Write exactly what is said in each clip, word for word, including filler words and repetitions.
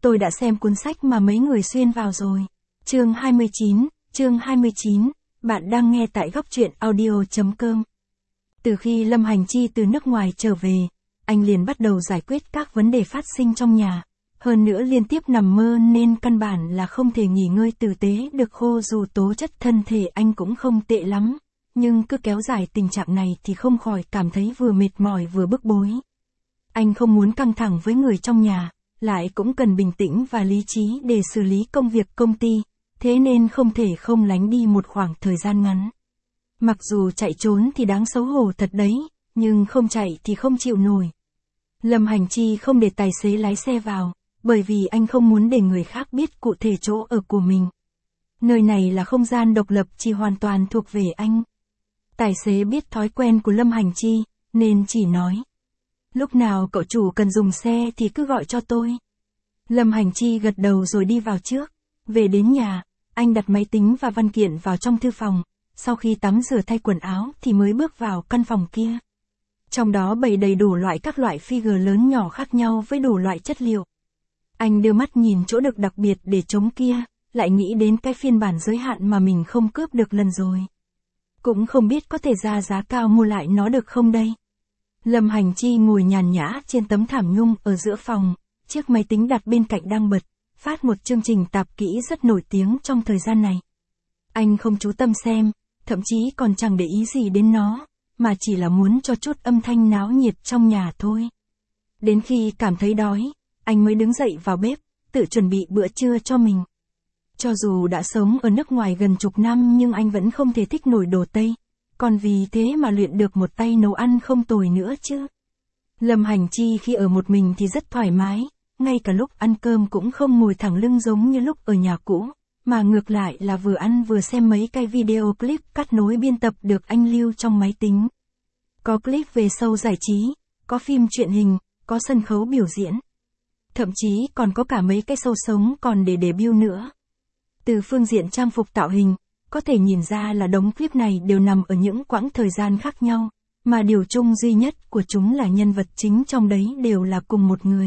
tôi đã xem cuốn sách mà mấy người xuyên vào rồi. Chương hai mươi chín, chương hai mươi chín, bạn đang nghe tại góc truyện audio chấm com. Từ khi Lâm Hành Chi từ nước ngoài trở về, anh liền bắt đầu giải quyết các vấn đề phát sinh trong nhà. Hơn nữa liên tiếp nằm mơ nên căn bản là không thể nghỉ ngơi tử tế được, khô dù tố chất thân thể anh cũng không tệ lắm. Nhưng cứ kéo dài tình trạng này thì không khỏi cảm thấy vừa mệt mỏi vừa bức bối. Anh không muốn căng thẳng với người trong nhà, lại cũng cần bình tĩnh và lý trí để xử lý công việc công ty, thế nên không thể không lánh đi một khoảng thời gian ngắn. Mặc dù chạy trốn thì đáng xấu hổ thật đấy, nhưng không chạy thì không chịu nổi. Lâm Hành Chi không để tài xế lái xe vào, bởi vì anh không muốn để người khác biết cụ thể chỗ ở của mình. Nơi này là không gian độc lập chỉ hoàn toàn thuộc về anh. Tài xế biết thói quen của Lâm Hành Chi, nên chỉ nói: lúc nào cậu chủ cần dùng xe thì cứ gọi cho tôi. Lâm Hành Chi gật đầu rồi đi vào trước. Về đến nhà, anh đặt máy tính và văn kiện vào trong thư phòng, sau khi tắm rửa thay quần áo thì mới bước vào căn phòng kia. Trong đó bày đầy đủ loại các loại figure lớn nhỏ khác nhau với đủ loại chất liệu. Anh đưa mắt nhìn chỗ được đặc biệt để trống kia, lại nghĩ đến cái phiên bản giới hạn mà mình không cướp được lần rồi. Cũng không biết có thể ra giá cao mua lại nó được không đây. Lâm Hành Chi ngồi nhàn nhã trên tấm thảm nhung ở giữa phòng, chiếc máy tính đặt bên cạnh đang bật, phát một chương trình tạp kỹ rất nổi tiếng trong thời gian này. Anh không chú tâm xem, thậm chí còn chẳng để ý gì đến nó, mà chỉ là muốn cho chút âm thanh náo nhiệt trong nhà thôi. Đến khi cảm thấy đói, anh mới đứng dậy vào bếp, tự chuẩn bị bữa trưa cho mình. Cho dù đã sống ở nước ngoài gần chục năm nhưng anh vẫn không thể thích nổi đồ Tây, còn vì thế mà luyện được một tay nấu ăn không tồi nữa chứ. Lâm Hành Chi khi ở một mình thì rất thoải mái, ngay cả lúc ăn cơm cũng không ngồi thẳng lưng giống như lúc ở nhà cũ, mà ngược lại là vừa ăn vừa xem mấy cái video clip cắt nối biên tập được anh lưu trong máy tính. Có clip về show giải trí, có phim truyện hình, có sân khấu biểu diễn. Thậm chí còn có cả mấy cái show sống còn để debut nữa. Từ phương diện trang phục tạo hình, có thể nhìn ra là đống clip này đều nằm ở những quãng thời gian khác nhau, mà điều chung duy nhất của chúng là nhân vật chính trong đấy đều là cùng một người.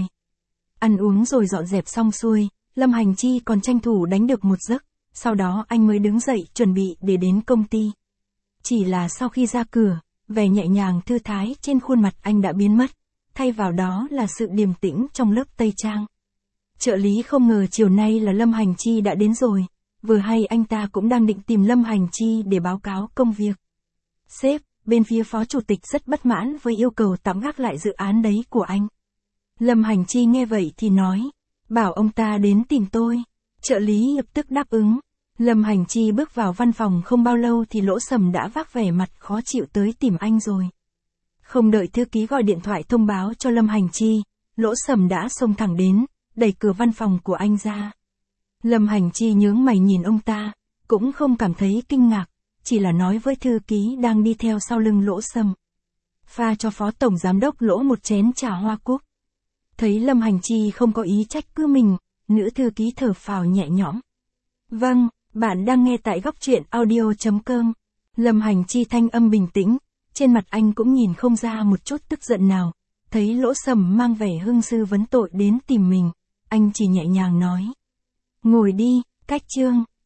Ăn uống rồi dọn dẹp xong xuôi, Lâm Hành Chi còn tranh thủ đánh được một giấc, sau đó anh mới đứng dậy chuẩn bị để đến công ty. Chỉ là sau khi ra cửa, vẻ nhẹ nhàng thư thái trên khuôn mặt anh đã biến mất, thay vào đó là sự điềm tĩnh trong lớp tây trang. Trợ lý không ngờ chiều nay là Lâm Hành Chi đã đến rồi, vừa hay anh ta cũng đang định tìm Lâm Hành Chi để báo cáo công việc. Sếp, bên phía phó chủ tịch rất bất mãn với yêu cầu tạm gác lại dự án đấy của anh. Lâm Hành Chi nghe vậy thì nói, bảo ông ta đến tìm tôi. Trợ lý lập tức đáp ứng. Lâm Hành Chi bước vào văn phòng không bao lâu thì Lỗ Sầm đã vác vẻ mặt khó chịu tới tìm anh rồi. Không đợi thư ký gọi điện thoại thông báo cho Lâm Hành Chi, Lỗ Sầm đã xông thẳng đến, đẩy cửa văn phòng của anh ra. Lâm Hành Chi nhướng mày nhìn ông ta, cũng không cảm thấy kinh ngạc, chỉ là nói với thư ký đang đi theo sau lưng Lỗ Sầm. Pha cho phó tổng giám đốc Lỗ một chén trà hoa cúc. Thấy Lâm Hành Chi không có ý trách cứ mình, nữ thư ký thở phào nhẹ nhõm. Vâng, bạn đang nghe tại góc truyện audio chấm com. Lâm Hành Chi thanh âm bình tĩnh, trên mặt anh cũng nhìn không ra một chút tức giận nào. Thấy Lỗ Sầm mang vẻ hưng sư vấn tội đến tìm mình, anh chỉ nhẹ nhàng nói. Ngồi đi, cách chương.